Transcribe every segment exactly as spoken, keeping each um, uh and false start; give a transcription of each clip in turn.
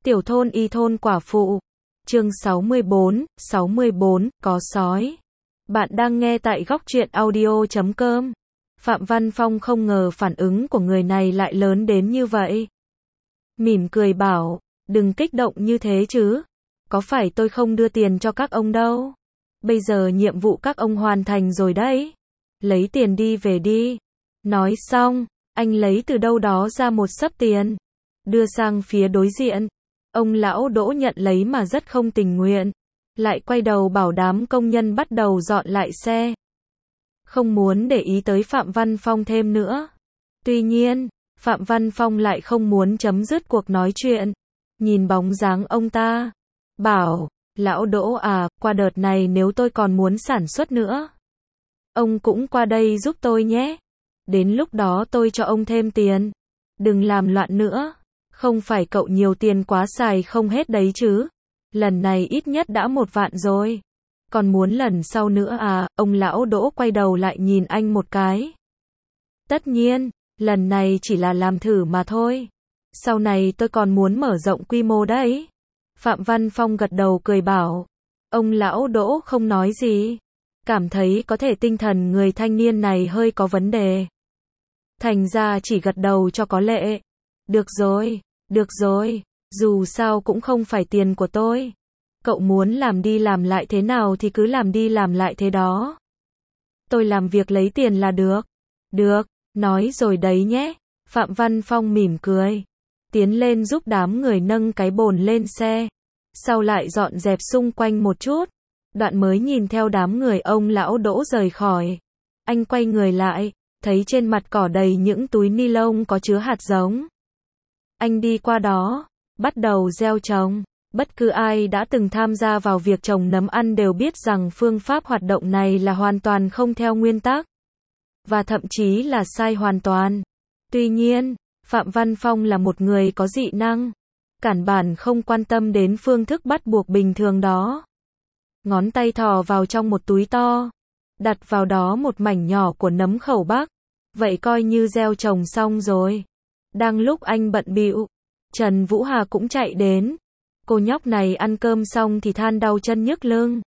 Tiểu thôn y thôn quả phụ. Chương sáu mươi bốn, sáu mươi bốn, có sói. Bạn đang nghe tại góc truyện audio chấm com. Phạm Văn Phong không ngờ phản ứng của người này lại lớn đến như vậy. Mỉm cười bảo, đừng kích động như thế chứ. Có phải tôi không đưa tiền cho các ông đâu. Bây giờ nhiệm vụ các ông hoàn thành rồi đấy. Lấy tiền đi về đi. Nói xong, anh lấy từ đâu đó ra một xấp tiền. Đưa sang phía đối diện. Ông lão Đỗ nhận lấy mà rất không tình nguyện. Lại quay đầu bảo đám công nhân bắt đầu dọn lại xe. Không muốn để ý tới Phạm Văn Phong thêm nữa. Tuy nhiên, Phạm Văn Phong lại không muốn chấm dứt cuộc nói chuyện. Nhìn bóng dáng ông ta. Bảo, lão Đỗ à, qua đợt này nếu tôi còn muốn sản xuất nữa. Ông cũng qua đây giúp tôi nhé. Đến lúc đó tôi cho ông thêm tiền. Đừng làm loạn nữa. Không phải cậu nhiều tiền quá xài không hết đấy chứ. Lần này ít nhất đã một vạn rồi. Còn muốn lần sau nữa à, ông lão Đỗ quay đầu lại nhìn anh một cái. Tất nhiên, lần này chỉ là làm thử mà thôi. Sau này tôi còn muốn mở rộng quy mô đấy. Phạm Văn Phong gật đầu cười bảo. Ông lão Đỗ không nói gì. Cảm thấy có thể tinh thần người thanh niên này hơi có vấn đề. Thành ra chỉ gật đầu cho có lệ. Được rồi, được rồi, dù sao cũng không phải tiền của tôi. Cậu muốn làm đi làm lại thế nào thì cứ làm đi làm lại thế đó. Tôi làm việc lấy tiền là được. Được, nói rồi đấy nhé. Phạm Văn Phong mỉm cười. Tiến lên giúp đám người nâng cái bồn lên xe. Sau lại dọn dẹp xung quanh một chút. Đoạn mới nhìn theo đám người ông lão Đỗ rời khỏi. Anh quay người lại, thấy trên mặt cỏ đầy những túi ni lông có chứa hạt giống. Anh đi qua đó, bắt đầu gieo trồng. Bất cứ ai đã từng tham gia vào việc trồng nấm ăn đều biết rằng phương pháp hoạt động này là hoàn toàn không theo nguyên tắc. Và thậm chí là sai hoàn toàn. Tuy nhiên, Phạm Văn Phong là một người có dị năng. Cản bản không quan tâm đến phương thức bắt buộc bình thường đó. Ngón tay thò vào trong một túi to. Đặt vào đó một mảnh nhỏ của nấm khẩu bắc. Vậy coi như gieo trồng xong rồi. Đang lúc anh bận bịu, Trần Vũ Hà cũng chạy đến. Cô nhóc này ăn cơm xong thì than đau chân nhức lưng.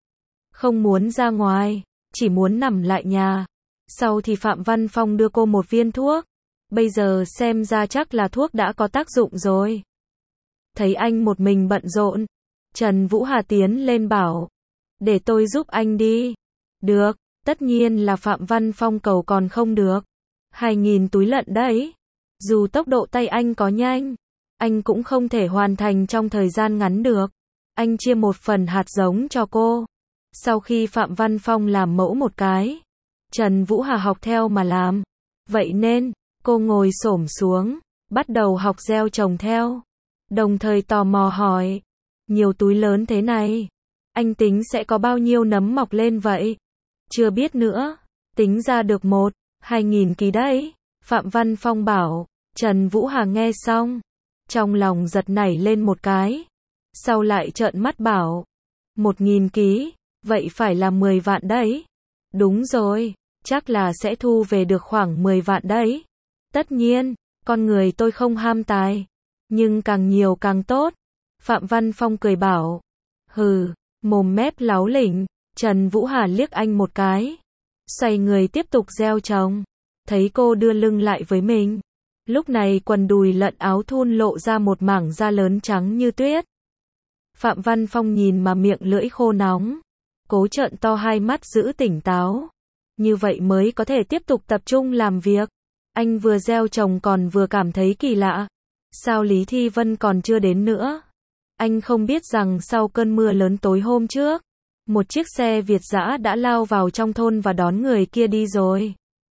Không muốn ra ngoài, chỉ muốn nằm lại nhà. Sau thì Phạm Văn Phong đưa cô một viên thuốc. Bây giờ xem ra chắc là thuốc đã có tác dụng rồi. Thấy anh một mình bận rộn, Trần Vũ Hà tiến lên bảo. Để tôi giúp anh đi. Được, tất nhiên là Phạm Văn Phong cầu còn không được. Hai nghìn túi lận đấy. Dù tốc độ tay anh có nhanh, anh cũng không thể hoàn thành trong thời gian ngắn được. Anh chia một phần hạt giống cho cô. Sau khi Phạm Văn Phong làm mẫu một cái, Trần Vũ Hà học theo mà làm. Vậy nên, cô ngồi xổm xuống, bắt đầu học gieo trồng theo. Đồng thời tò mò hỏi, nhiều túi lớn thế này, anh tính sẽ có bao nhiêu nấm mọc lên vậy? Chưa biết nữa, tính ra được một, hai nghìn ký đấy. Phạm Văn Phong bảo. Trần Vũ Hà nghe xong, trong lòng giật nảy lên một cái. Sau lại trợn mắt bảo, một nghìn ký, vậy phải là mười vạn đấy. Đúng rồi, chắc là sẽ thu về được khoảng mười vạn đấy. Tất nhiên, con người tôi không ham tài, nhưng càng nhiều càng tốt. Phạm Văn Phong cười bảo, hừ, mồm mép láo lỉnh. Trần Vũ Hà liếc anh một cái, xoay người tiếp tục gieo trồng. Thấy cô đưa lưng lại với mình. Lúc này quần đùi lẫn áo thun lộ ra một mảng da lớn trắng như tuyết. Phạm Văn Phong nhìn mà miệng lưỡi khô nóng. Cố trợn to hai mắt giữ tỉnh táo. Như vậy mới có thể tiếp tục tập trung làm việc. Anh vừa gieo trồng còn vừa cảm thấy kỳ lạ. Sao Lý Thi Vân còn chưa đến nữa? Anh không biết rằng sau cơn mưa lớn tối hôm trước, một chiếc xe Việt dã đã lao vào trong thôn và đón người kia đi rồi.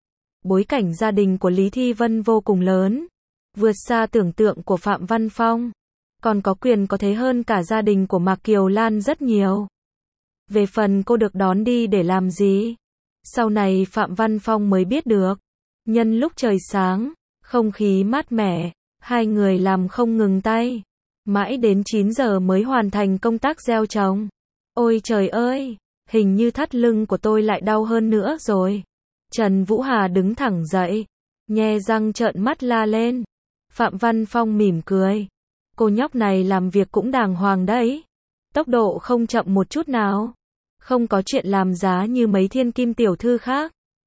Bối cảnh gia đình của Lý Thi Vân vô cùng lớn, vượt xa tưởng tượng của Phạm Văn Phong, còn có quyền có thế hơn cả gia đình của Mạc Kiều Lan rất nhiều. Về phần cô được đón đi để làm gì? Sau này Phạm Văn Phong mới biết được. Nhân lúc trời sáng, không khí mát mẻ, hai người làm không ngừng tay. Mãi đến chín giờ mới hoàn thành công tác gieo trồng. Ôi trời ơi, hình như thắt lưng của tôi lại đau hơn nữa rồi. Trần Vũ Hà đứng thẳng dậy, nhe răng trợn mắt la lên. Phạm Văn Phong mỉm cười. Cô nhóc này làm việc cũng đàng hoàng đấy. Tốc độ không chậm một chút nào. Không có chuyện làm giá như mấy thiên kim tiểu thư khác.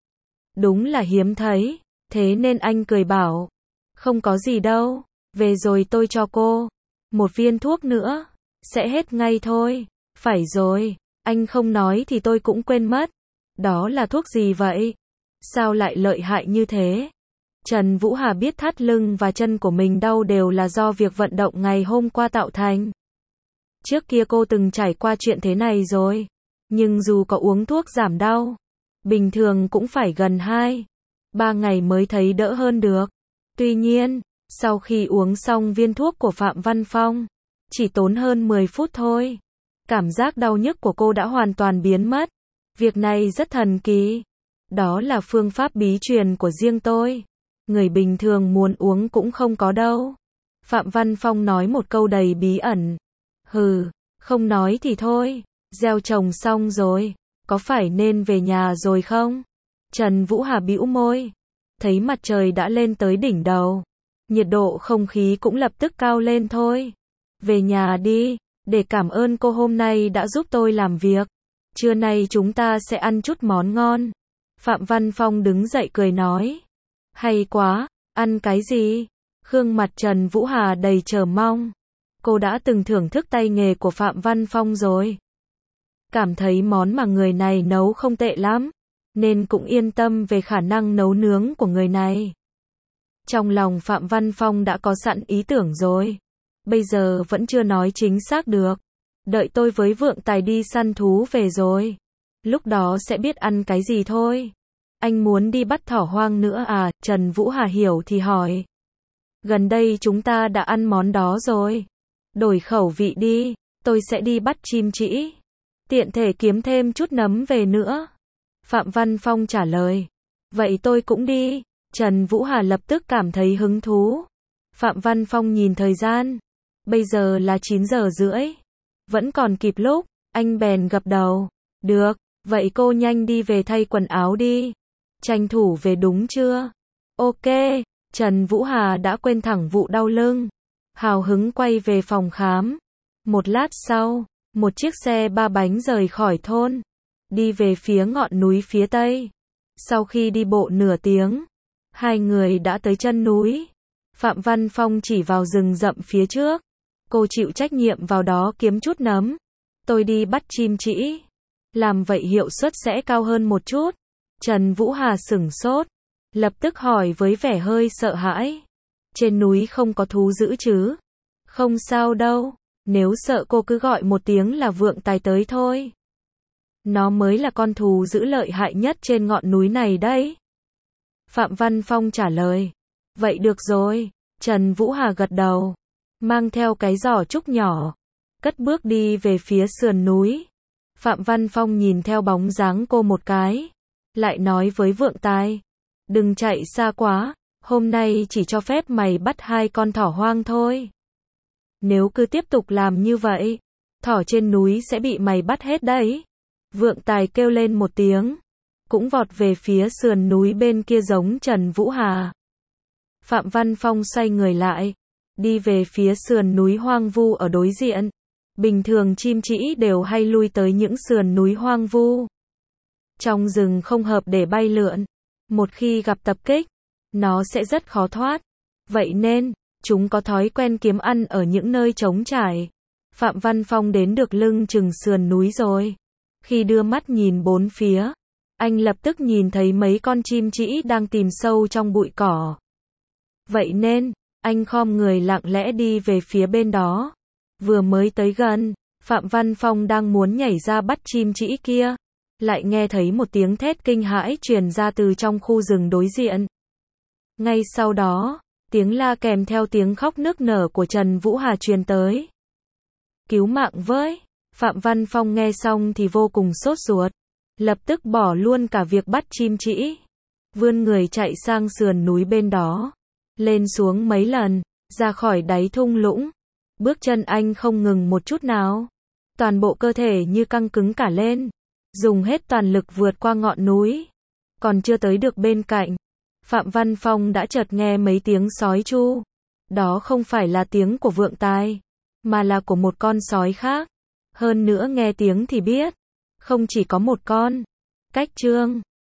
Đúng là hiếm thấy. Thế nên anh cười bảo. Không có gì đâu. Về rồi tôi cho cô. Một viên thuốc nữa. Sẽ hết ngay thôi. Phải rồi. Anh không nói thì tôi cũng quên mất. Đó là thuốc gì vậy? Sao lại lợi hại như thế? Trần Vũ Hà biết thắt lưng và chân của mình đau đều là do việc vận động ngày hôm qua tạo thành. Trước kia cô từng trải qua chuyện thế này rồi. Nhưng dù có uống thuốc giảm đau, bình thường cũng phải gần hai, ba ngày mới thấy đỡ hơn được. Tuy nhiên, sau khi uống xong viên thuốc của Phạm Văn Phong, chỉ tốn hơn mười phút thôi. Cảm giác đau nhức của cô đã hoàn toàn biến mất. Việc này rất thần kỳ. Đó là phương pháp bí truyền của riêng tôi. Người bình thường muốn uống cũng không có đâu. Phạm Văn Phong nói một câu đầy bí ẩn. Hừ, không nói thì thôi. Gieo trồng xong rồi. Có phải nên về nhà rồi không? Trần Vũ Hà bĩu môi. Thấy mặt trời đã lên tới đỉnh đầu. Nhiệt độ không khí cũng lập tức cao lên thôi. Về nhà đi. Để cảm ơn cô hôm nay đã giúp tôi làm việc. Trưa nay chúng ta sẽ ăn chút món ngon. Phạm Văn Phong đứng dậy cười nói. Hay quá, ăn cái gì? Gương mặt Trần Vũ Hà đầy chờ mong. Cô đã từng thưởng thức tay nghề của Phạm Văn Phong rồi. Cảm thấy món mà người này nấu không tệ lắm. Nên cũng yên tâm về khả năng nấu nướng của người này. Trong lòng Phạm Văn Phong đã có sẵn ý tưởng rồi. Bây giờ vẫn chưa nói chính xác được. Đợi tôi với Vượng Tài đi săn thú về rồi. Lúc đó sẽ biết ăn cái gì thôi. Anh muốn đi bắt thỏ hoang nữa à? Trần Vũ Hà hiểu thì hỏi. Gần đây chúng ta đã ăn món đó rồi. Đổi khẩu vị đi. Tôi sẽ đi bắt chim trĩ. Tiện thể kiếm thêm chút nấm về nữa. Phạm Văn Phong trả lời. Vậy tôi cũng đi. Trần Vũ Hà lập tức cảm thấy hứng thú. Phạm Văn Phong nhìn thời gian. Bây giờ là chín giờ rưỡi. Vẫn còn kịp lúc. Anh bèn gập đầu. Được, vậy cô nhanh đi về thay quần áo đi. Tranh thủ về đúng chưa? Ok. Trần Vũ Hà đã quên thẳng vụ đau lưng. Hào hứng quay về phòng khám. Một lát sau, một chiếc xe ba bánh rời khỏi thôn. Đi về phía ngọn núi phía tây. Sau khi đi bộ nửa tiếng, hai người đã tới chân núi. Phạm Văn Phong chỉ vào rừng rậm phía trước. Cô chịu trách nhiệm vào đó kiếm chút nấm. Tôi đi bắt chim trĩ. Làm vậy hiệu suất sẽ cao hơn một chút. Trần Vũ Hà sửng sốt. Lập tức hỏi với vẻ hơi sợ hãi. Trên núi không có thú dữ chứ? Không sao đâu. Nếu sợ cô cứ gọi một tiếng là Vượng Tài tới thôi. Nó mới là con thú dữ lợi hại nhất trên ngọn núi này đấy. Phạm Văn Phong trả lời. Vậy được rồi. Trần Vũ Hà gật đầu. Mang theo cái giỏ trúc nhỏ. Cất bước đi về phía sườn núi. Phạm Văn Phong nhìn theo bóng dáng cô một cái. Lại nói với Vượng Tài. Đừng chạy xa quá. Hôm nay chỉ cho phép mày bắt hai con thỏ hoang thôi. Nếu cứ tiếp tục làm như vậy, thỏ trên núi sẽ bị mày bắt hết đấy. Vượng Tài kêu lên một tiếng. Cũng vọt về phía sườn núi bên kia giống Trần Vũ Hà. Phạm Văn Phong xoay người lại. Đi về phía sườn núi hoang vu ở đối diện. Bình thường chim trĩ đều hay lui tới những sườn núi hoang vu. Trong rừng không hợp để bay lượn. Một khi gặp tập kích, nó sẽ rất khó thoát. Vậy nên, chúng có thói quen kiếm ăn ở những nơi trống trải. Phạm Văn Phong đến được lưng chừng sườn núi rồi. Khi đưa mắt nhìn bốn phía, anh lập tức nhìn thấy mấy con chim trĩ đang tìm sâu trong bụi cỏ. Vậy nên, anh khom người lặng lẽ đi về phía bên đó. Vừa mới tới gần, Phạm Văn Phong đang muốn nhảy ra bắt chim trĩ kia. Lại nghe thấy một tiếng thét kinh hãi truyền ra từ trong khu rừng đối diện. Ngay sau đó, tiếng la kèm theo tiếng khóc nức nở của Trần Vũ Hà truyền tới. Cứu mạng với! Phạm Văn Phong nghe xong thì vô cùng sốt ruột. Lập tức bỏ luôn cả việc bắt chim trĩ. Vươn người chạy sang sườn núi bên đó. Lên xuống mấy lần, ra khỏi đáy thung lũng. Bước chân anh không ngừng một chút nào. Toàn bộ cơ thể như căng cứng cả lên. Dùng hết toàn lực vượt qua ngọn núi. Còn chưa tới được bên cạnh, Phạm Văn Phong đã chợt nghe mấy tiếng sói chu. Đó không phải là tiếng của vượng tài, mà là của một con sói khác. Hơn nữa nghe tiếng thì biết, không chỉ có một con. Cách chương